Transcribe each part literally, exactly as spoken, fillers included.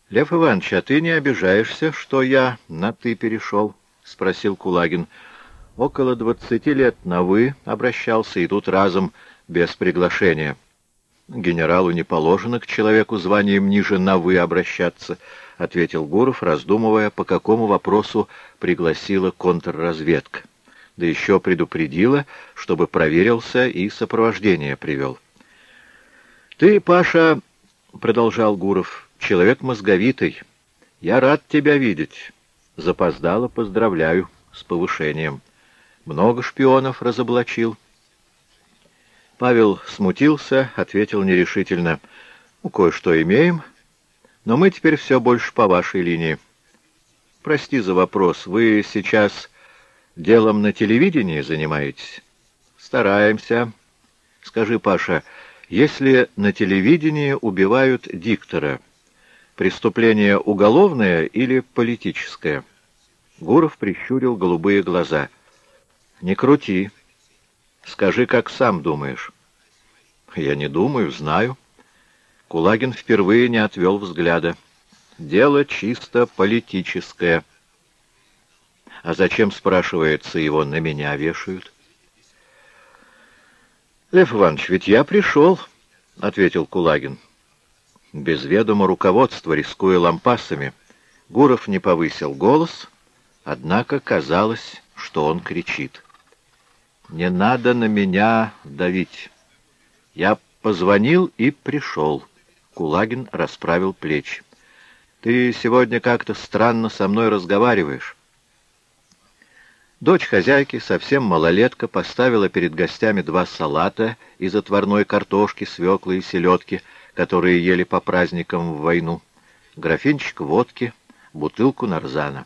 — Лев Иванович, а ты не обижаешься, что я на «ты» перешел? — спросил Кулагин. — Около двадцати лет на «вы» обращался, и тут разом без приглашения. — Генералу не положено к человеку званием ниже на «вы» обращаться, — ответил Гуров, раздумывая, по какому вопросу пригласила контрразведка. Да еще предупредила, чтобы проверился и сопровождение привел. — Ты, Паша, — продолжал Гуров, — человек мозговитый. Я рад тебя видеть. Запоздало поздравляю с повышением. Много шпионов разоблачил. Павел смутился, ответил нерешительно. Ну, кое-что имеем, но мы теперь все больше по вашей линии. Прости за вопрос. Вы сейчас делом на телевидении занимаетесь? Стараемся. Скажи, Паша, если на телевидении убивают диктора, преступление уголовное или политическое? Гуров прищурил голубые глаза. Не крути. Скажи, как сам думаешь. Я не думаю, знаю. Кулагин впервые не отвел взгляда. Дело чисто политическое. А зачем, спрашивается, его на меня вешают? Лев Иванович, ведь я пришел, — ответил Кулагин. Без ведома руководства, рискуя лампасами. Гуров не повысил голос, однако казалось, что он кричит. «Не надо на меня давить. Я позвонил и пришел». Кулагин расправил плечи. «Ты сегодня как-то странно со мной разговариваешь». Дочь хозяйки, совсем малолетка, поставила перед гостями два салата из отварной картошки, свеклы и селедки, которые ели по праздникам в войну, графинчик водки, бутылку нарзана.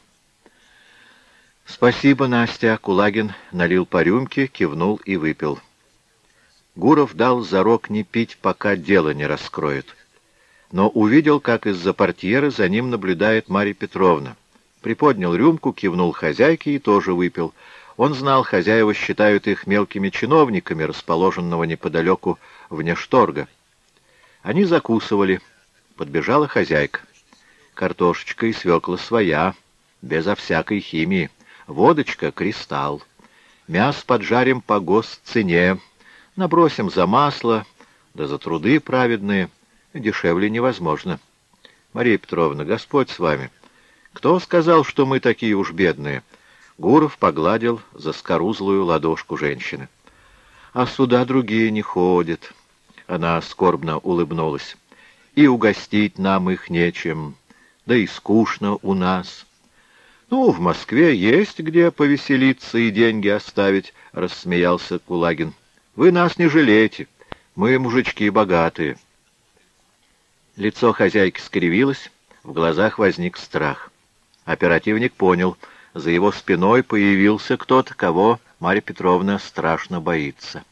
«Спасибо, Настя!» — Кулагин налил по рюмке, кивнул и выпил. Гуров дал зарок не пить, пока дело не раскроет. Но увидел, как из-за портьеры за ним наблюдает Марья Петровна. Приподнял рюмку, кивнул хозяйке и тоже выпил. Он знал, хозяева считают их мелкими чиновниками, расположенного неподалеку внешторга. Они закусывали. Подбежала хозяйка. Картошечка и свекла своя, безо всякой химии. Водочка — кристалл. Мясо поджарим по госцене. Набросим за масло, да за труды праведные. Дешевле невозможно. Мария Петровна, Господь с вами. Кто сказал, что мы такие уж бедные? Гуров погладил заскорузлую ладошку женщины. А сюда другие не ходят. Она скорбно улыбнулась. И угостить нам их нечем. Да и скучно у нас. Ну, в Москве есть где повеселиться и деньги оставить, рассмеялся Кулагин. Вы нас не жалейте. Мы мужички богатые. Лицо хозяйки скривилось, в глазах возник страх. Оперативник понял, за его спиной появился кто-то, кого Марья Петровна страшно боится.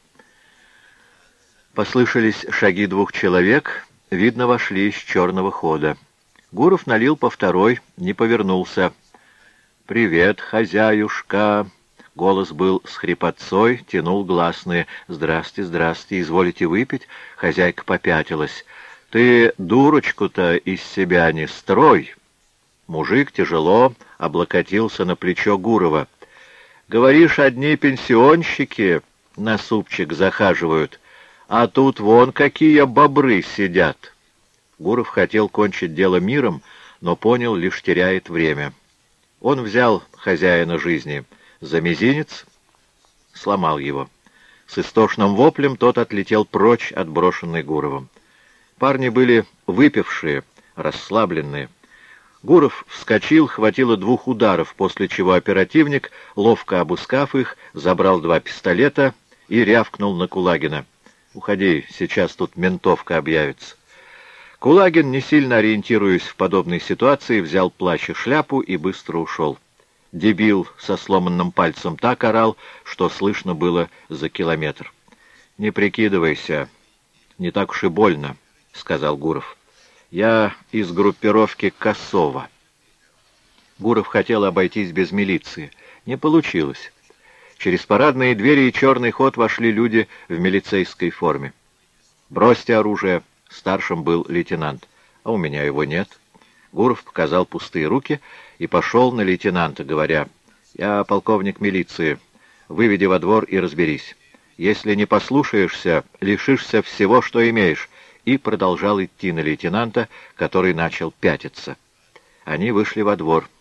Послышались шаги двух человек, видно, вошли из черного хода. Гуров налил по второй, не повернулся. «Привет, хозяюшка!» Голос был с хрипотцой, тянул гласные. «Здрасте, здрасте, изволите выпить?» Хозяйка попятилась. «Ты дурочку-то из себя не строй!» Мужик тяжело облокотился на плечо Гурова. «Говоришь, одни пенсионщики на супчик захаживают, а тут вон какие бобры сидят!» Гуров хотел кончить дело миром, но понял, лишь теряет время. Он взял хозяина жизни за мизинец, сломал его. С истошным воплем тот отлетел прочь, отброшенный Гуровым. Парни были выпившие, расслабленные. Гуров вскочил, хватило двух ударов, после чего оперативник, ловко обыскав их, забрал два пистолета и рявкнул на Кулагина. «Уходи, сейчас тут ментовка объявится». Кулагин, не сильно ориентируясь в подобной ситуации, взял плащ и шляпу и быстро ушел. Дебил со сломанным пальцем так орал, что слышно было за километр. «Не прикидывайся, не так уж и больно», — сказал Гуров. «Я из группировки Косова». Гуров хотел обойтись без милиции. Не получилось. Через парадные двери и черный ход вошли люди в милицейской форме. «Бросьте оружие», — старшим был лейтенант. «А у меня его нет». Гуров показал пустые руки и пошел на лейтенанта, говоря: «Я полковник милиции. Выведи во двор и разберись. Если не послушаешься, лишишься всего, что имеешь», и продолжал идти на лейтенанта, который начал пятиться. Они вышли во двор.